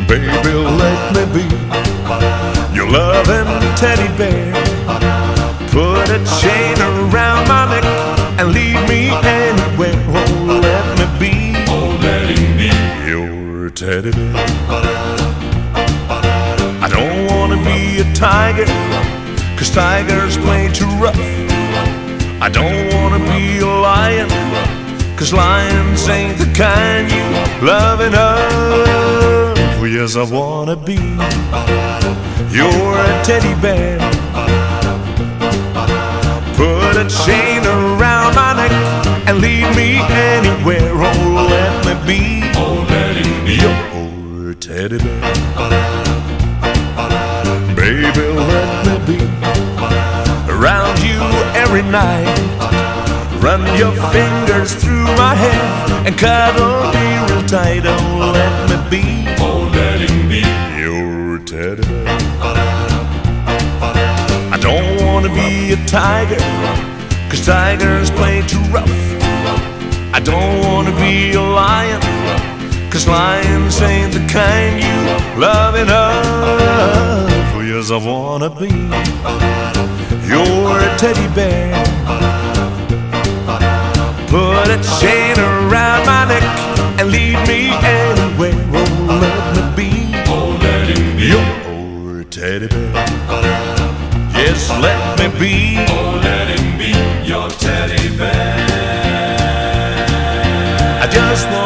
Baby, let me be your loving teddy bear. Put a chain around my neck and lead me anywhere. Oh, let me be, oh, let him be your teddy bear. I don't wanna be a tiger, 'cause tigers play too rough. I don't wanna be a lion, 'cause lions ain't the kind you love enough. Yes, I wanna be your teddy bear. Put a chain around my neck and lead me anywhere. Oh, let me be, oh, let him be your teddy bear. Baby, let me be around you every night. Run your fingers through my hair and cuddle me real tight. Oh, let me be, oh, let him be your teddy bear. I don't wanna be a tiger, 'cause tigers play too rough. I don't wanna be a lion, 'cause lions ain't the kind you love enough. Yes, I wanna be your teddy bear. Put a chain around my neck and lead me anywhere. Oh, let me be, oh, let him be your teddy bear. Yes, let me be, oh, let him be your teddy bear. I just want